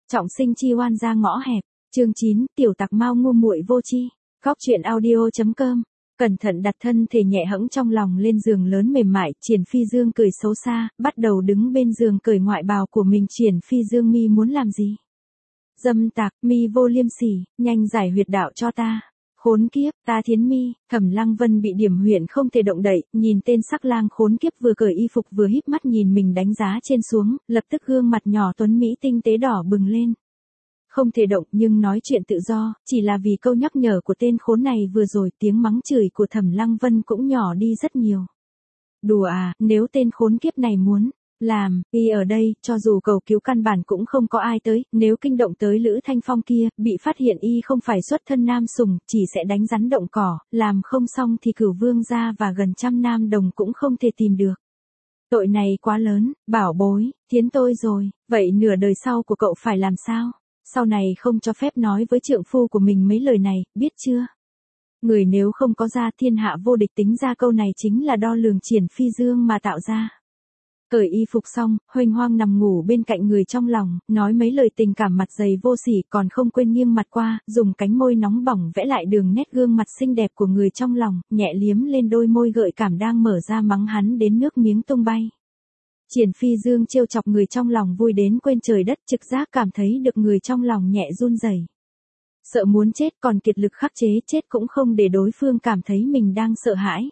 Trọng sinh chi oan ra ngõ hẹp. Chương 9, tiểu tặc mau ngu muội vô tri. Góc truyện audio.com. Cẩn thận đặt thân thể nhẹ hẫng trong lòng lên giường lớn mềm mại, Triển Phi Dương cười xấu xa, bắt đầu đứng bên giường cởi ngoại bào của mình. Triển Phi Dương, mi muốn làm gì? Dâm tặc, mi vô liêm sỉ, nhanh giải huyệt đạo cho ta. Khốn kiếp, ta thiến mi. Thẩm Lăng Vân bị điểm huyệt không thể động đậy, nhìn tên sắc lang khốn kiếp vừa cởi y phục vừa híp mắt nhìn mình đánh giá trên xuống, lập tức gương mặt nhỏ tuấn mỹ tinh tế đỏ bừng lên. Không thể động nhưng nói chuyện tự do, chỉ là vì câu nhắc nhở của tên khốn này vừa rồi, tiếng mắng chửi của Thẩm Lăng Vân cũng nhỏ đi rất nhiều. Đùa à, nếu tên khốn kiếp này muốn làm, y ở đây, cho dù cầu cứu căn bản cũng không có ai tới, nếu kinh động tới Lữ Thanh Phong kia, bị phát hiện y không phải xuất thân nam sùng, chỉ sẽ đánh rắn động cỏ, làm không xong thì Cửu Vương gia và gần 100 nam đồng cũng không thể tìm được. Tội này quá lớn, bảo bối, thiến tôi rồi, vậy nửa đời sau của cậu phải làm sao? Sau này không cho phép nói với trượng phu của mình mấy lời này, biết chưa? Người nếu không có ra thiên hạ vô địch, tính ra câu này chính là đo lường Triển Phi Dương mà tạo ra. Cởi y phục xong, huênh hoang nằm ngủ bên cạnh người trong lòng, nói mấy lời tình cảm mặt dày vô sỉ, còn không quên nghiêng mặt qua, dùng cánh môi nóng bỏng vẽ lại đường nét gương mặt xinh đẹp của người trong lòng, nhẹ liếm lên đôi môi gợi cảm đang mở ra mắng hắn đến nước miếng tung bay. Triển Phi Dương trêu chọc người trong lòng vui đến quên trời đất, trực giác cảm thấy được người trong lòng nhẹ run rẩy. Sợ muốn chết còn kiệt lực khắc chế chết cũng không để đối phương cảm thấy mình đang sợ hãi.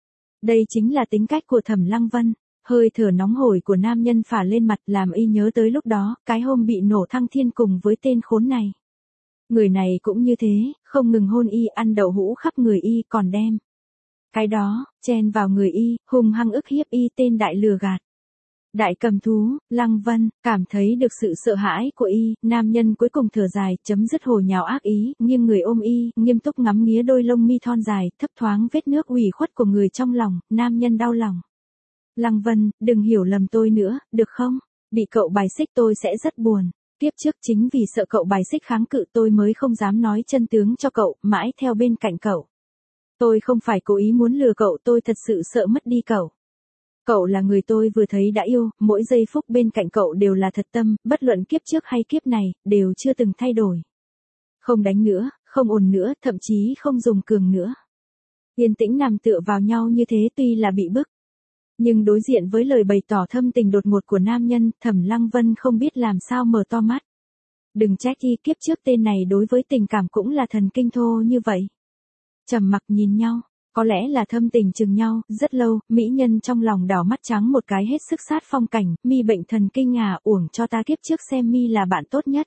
Đây chính là tính cách của Thẩm Lăng Vân. Hơi thở nóng hổi của nam nhân phả lên mặt làm y nhớ tới lúc đó, cái hôm bị nổ thăng thiên cùng với tên khốn này. Người này cũng như thế, không ngừng hôn y, ăn đậu hũ khắp người y, còn đem cái đó chen vào người y, hung hăng ức hiếp y, tên đại lừa gạt. Đại cầm thú. Lăng Vân cảm thấy được sự sợ hãi của y, nam nhân cuối cùng thở dài, chấm dứt hồi nhào ác ý, nghiêng người ôm y, nghiêm túc ngắm nghía đôi lông mi thon dài, thấp thoáng vết nước ủy khuất của người trong lòng, nam nhân đau lòng. Lăng Vân, đừng hiểu lầm tôi nữa, được không? Bị cậu bài xích tôi sẽ rất buồn. Tiếp trước chính vì sợ cậu bài xích kháng cự tôi mới không dám nói chân tướng cho cậu, mãi theo bên cạnh cậu. Tôi không phải cố ý muốn lừa cậu, tôi thật sự sợ mất đi cậu. Cậu là người tôi vừa thấy đã yêu, mỗi giây phút bên cạnh cậu đều là thật tâm, bất luận kiếp trước hay kiếp này, đều chưa từng thay đổi. Không đánh nữa, không ồn nữa, thậm chí không dùng cường nữa. Yên tĩnh nằm tựa vào nhau như thế tuy là bị bức. Nhưng đối diện với lời bày tỏ thâm tình đột ngột của nam nhân, Thẩm Lăng Vân không biết làm sao mở to mắt. Đừng trách y, kiếp trước tên này đối với tình cảm cũng là thần kinh thô như vậy. Trầm mặc nhìn nhau, có lẽ là thâm tình chừng nhau, rất lâu, mỹ nhân trong lòng đảo mắt trắng một cái hết sức sát phong cảnh, mi bệnh thần kinh à, uổng cho ta kiếp trước xem mi là bạn tốt nhất.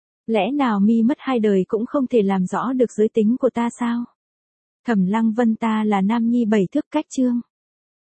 Lẽ nào mi mất 2 đời cũng không thể làm rõ được giới tính của ta sao? Thẩm Lăng Vân, ta là nam nhi 7 thước cách chương.